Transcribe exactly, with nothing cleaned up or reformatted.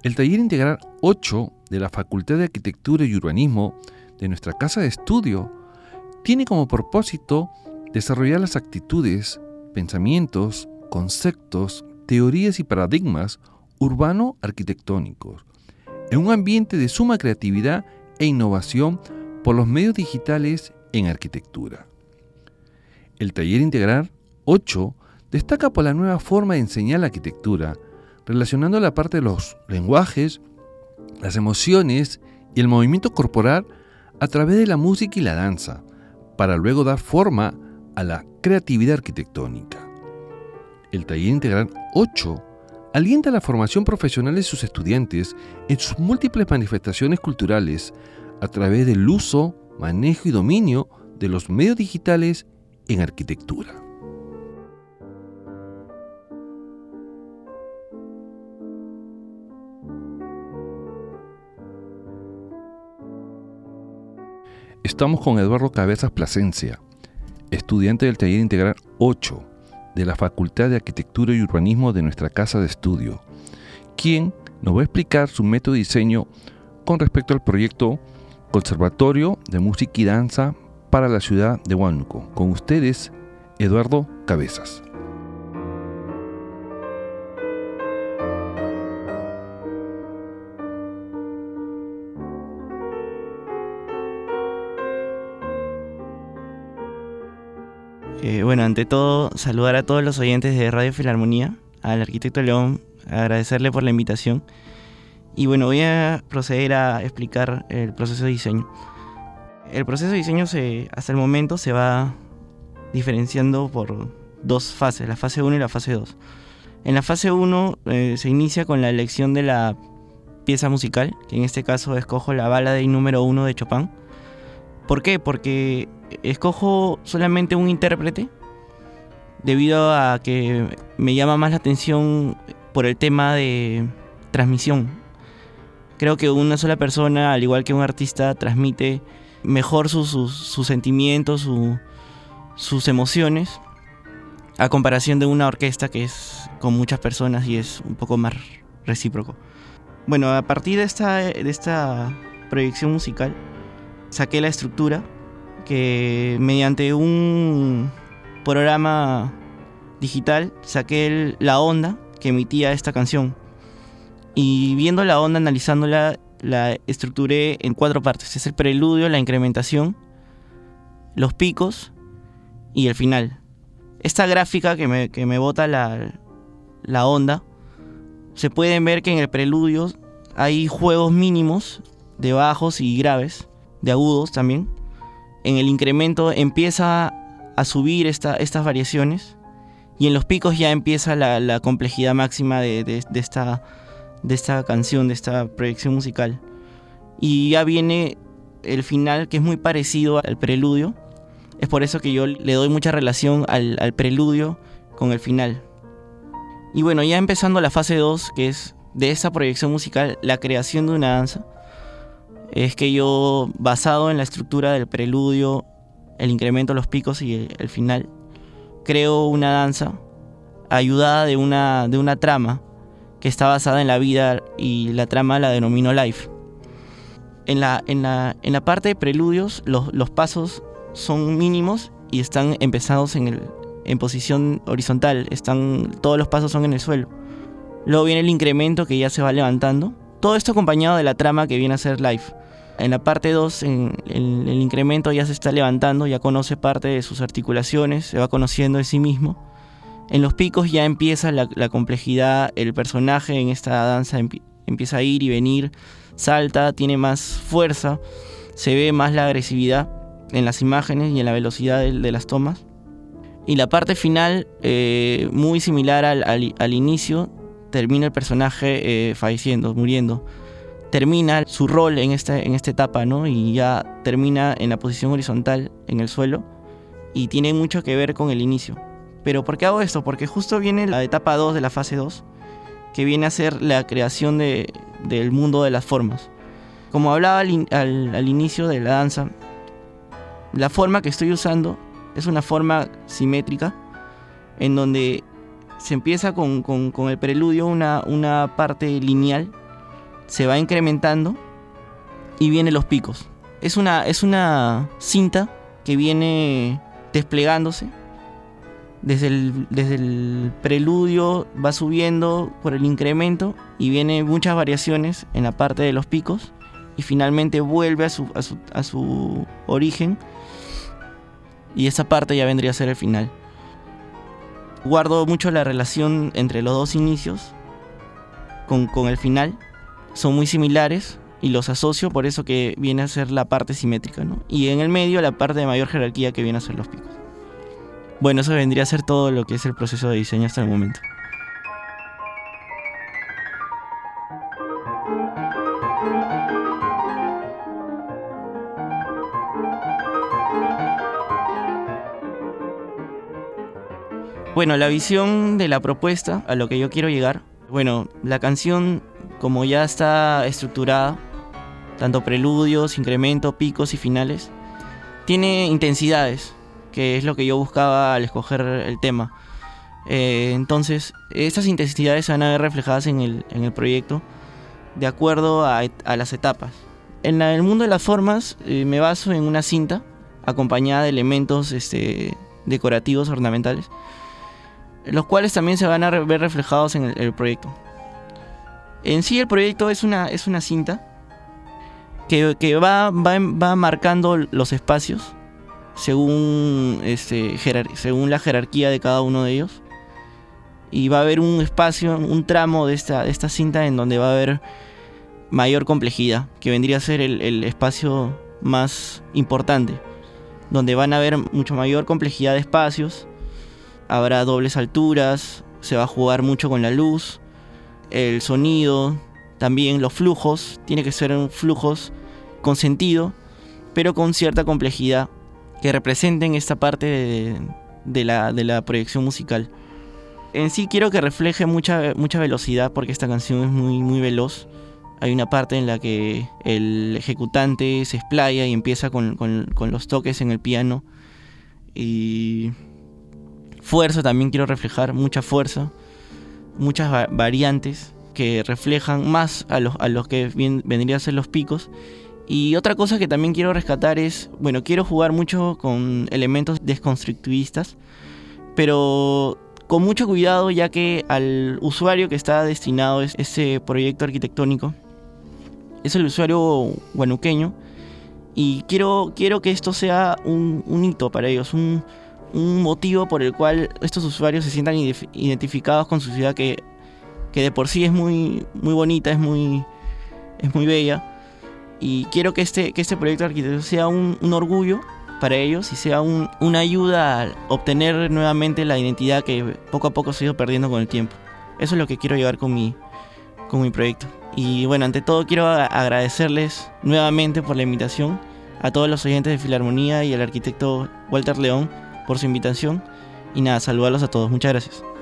El taller integral ocho de la Facultad de Arquitectura y Urbanismo de nuestra casa de estudio tiene como propósito desarrollar las actitudes, pensamientos, conceptos, teorías y paradigmas urbano-arquitectónicos en un ambiente de suma creatividad e innovación por los medios digitales en arquitectura. El taller integral ocho destaca por la nueva forma de enseñar la arquitectura, relacionando la parte de los lenguajes, las emociones y el movimiento corporal a través de la música y la danza, para luego dar forma a la creatividad arquitectónica. El taller integral ocho alienta la formación profesional de sus estudiantes en sus múltiples manifestaciones culturales a través del uso, manejo y dominio de los medios digitales en arquitectura. Estamos con Eduardo Cabezas Plasencia, estudiante del taller integral ocho de la Facultad de Arquitectura y Urbanismo de nuestra casa de estudio, quien nos va a explicar su método de diseño con respecto al proyecto Conservatorio de Música y Danza para la ciudad de Huánuco. Con ustedes, Eduardo Cabezas. Eh, bueno, ante todo, saludar a todos los oyentes de Radio Filarmonía, al arquitecto León, agradecerle por la invitación. Y bueno, voy a proceder a explicar el proceso de diseño. El proceso de diseño se, hasta el momento se va diferenciando por dos fases, la fase uno y la fase dos. En la fase uno eh, se inicia con la elección de la pieza musical, que en este caso escojo la Ballade número uno de Chopin. ¿Por qué? Porque escojo solamente un intérprete debido a que me llama más la atención por el tema de transmisión. Creo que una sola persona, al igual que un artista, transmite mejor sus, sus, sus sentimientos, su, sus emociones, a comparación de una orquesta que es con muchas personas y es un poco más recíproco. Bueno, a partir de esta, de esta proyección musical, saqué la estructura que mediante un programa digital saqué el, la onda que emitía esta canción. Y viendo la onda, analizándola, la estructuré en cuatro partes. Es el preludio, la incrementación, los picos y el final. Esta gráfica que me, que me bota la, la onda, se pueden ver que en el preludio hay juegos mínimos de bajos y graves, de agudos también. En el incremento empieza a subir esta, estas variaciones y en los picos ya empieza la, la complejidad máxima de, de, de, esta, de esta canción, de esta proyección musical. Y ya viene el final, que es muy parecido al preludio. Es por eso que yo le doy mucha relación al, al preludio con el final. Y bueno, ya empezando la fase dos, que es de esta proyección musical, la creación de una danza. Es que yo, basado en la estructura del preludio, el incremento, los picos y el, el final, creo una danza ayudada de una, de una trama que está basada en la vida, y la trama la denomino Life. En la, en la, en la parte de preludios, los, los pasos son mínimos y están empezados en, el, en posición horizontal. Están, todos los pasos son en el suelo. Luego viene el incremento, que ya se va levantando. Todo esto acompañado de la trama que viene a ser Life. En la parte dos, en, en el incremento ya se está levantando, ya conoce parte de sus articulaciones, se va conociendo de sí mismo. En los picos ya empieza la, la complejidad, el personaje en esta danza empi- empieza a ir y venir, salta, tiene más fuerza, se ve más la agresividad en las imágenes y en la velocidad de, de las tomas. Y la parte final, eh, muy similar al, al, al inicio, termina el personaje eh, falleciendo, muriendo. Termina su rol en esta, en esta etapa, ¿no? Y ya termina en la posición horizontal en el suelo, y tiene mucho que ver con el inicio. ¿Pero por qué hago esto? Porque justo viene la etapa dos de la fase dos, que viene a ser la creación de, del mundo de las formas. Como hablaba al, al, al inicio de la danza, la forma que estoy usando es una forma simétrica, en donde se empieza con, con, con el preludio, una, una parte lineal, se va incrementando y vienen los picos. Es una, es una cinta que viene desplegándose. Desde el, desde el preludio va subiendo por el incremento y vienen muchas variaciones en la parte de los picos y finalmente vuelve a su, a su, a su origen, y esa parte ya vendría a ser el final. Guardo mucho la relación entre los dos inicios con, con el final. Son muy similares y los asocio, por eso que viene a ser la parte simétrica, ¿no? Y en el medio la parte de mayor jerarquía, que viene a ser los picos. Bueno, eso vendría a ser todo lo que es el proceso de diseño hasta el momento. Bueno, la visión de la propuesta, a lo que yo quiero llegar. Bueno, la canción, como ya está estructurada, tanto preludios, incremento, picos y finales, tiene intensidades, que es lo que yo buscaba al escoger el tema. Eh, entonces, estas intensidades se van a ver reflejadas en el, en el proyecto de acuerdo a, a las etapas. En la, el mundo de las formas, eh, me baso en una cinta acompañada de elementos este, decorativos, ornamentales, los cuales también se van a ver reflejados en el, el proyecto. En sí, el proyecto es una, es una cinta que, que va, va, va marcando los espacios según, este, jerar, según la jerarquía de cada uno de ellos. Y va a haber un espacio, un tramo de esta, de esta cinta en donde va a haber mayor complejidad, que vendría a ser el, el espacio más importante, donde van a haber mucho mayor complejidad de espacios. Habrá dobles alturas, se va a jugar mucho con la luz, el sonido, también los flujos. Tiene que ser flujos con sentido, pero con cierta complejidad, que representen esta parte de, de, la, de la proyección musical. En sí quiero que refleje mucha, mucha velocidad, porque esta canción es muy, muy veloz. Hay una parte en la que el ejecutante se explaya y empieza con, con, con los toques en el piano. Y fuerza también quiero reflejar, mucha fuerza, muchas va- variantes que reflejan más a los, a los que bien, vendrían a ser los picos. Y otra cosa que también quiero rescatar es, bueno, quiero jugar mucho con elementos desconstructivistas, pero con mucho cuidado, ya que al usuario que está destinado a ese proyecto arquitectónico es el usuario huanuqueño, y quiero, quiero que esto sea un, un hito para ellos, un, un motivo por el cual estos usuarios se sientan identificados con su ciudad, que, que de por sí es muy, muy bonita, es muy, es muy bella. Y quiero que este, que este proyecto arquitectónico sea un, un orgullo para ellos y sea un, una ayuda a obtener nuevamente la identidad que poco a poco se ha ido perdiendo con el tiempo. Eso es lo que quiero llevar con mi, con mi proyecto. Y bueno, ante todo quiero agradecerles nuevamente por la invitación, a todos los oyentes de Filarmonía y al arquitecto Walter León por su invitación. Y nada, saludarlos a todos. Muchas gracias.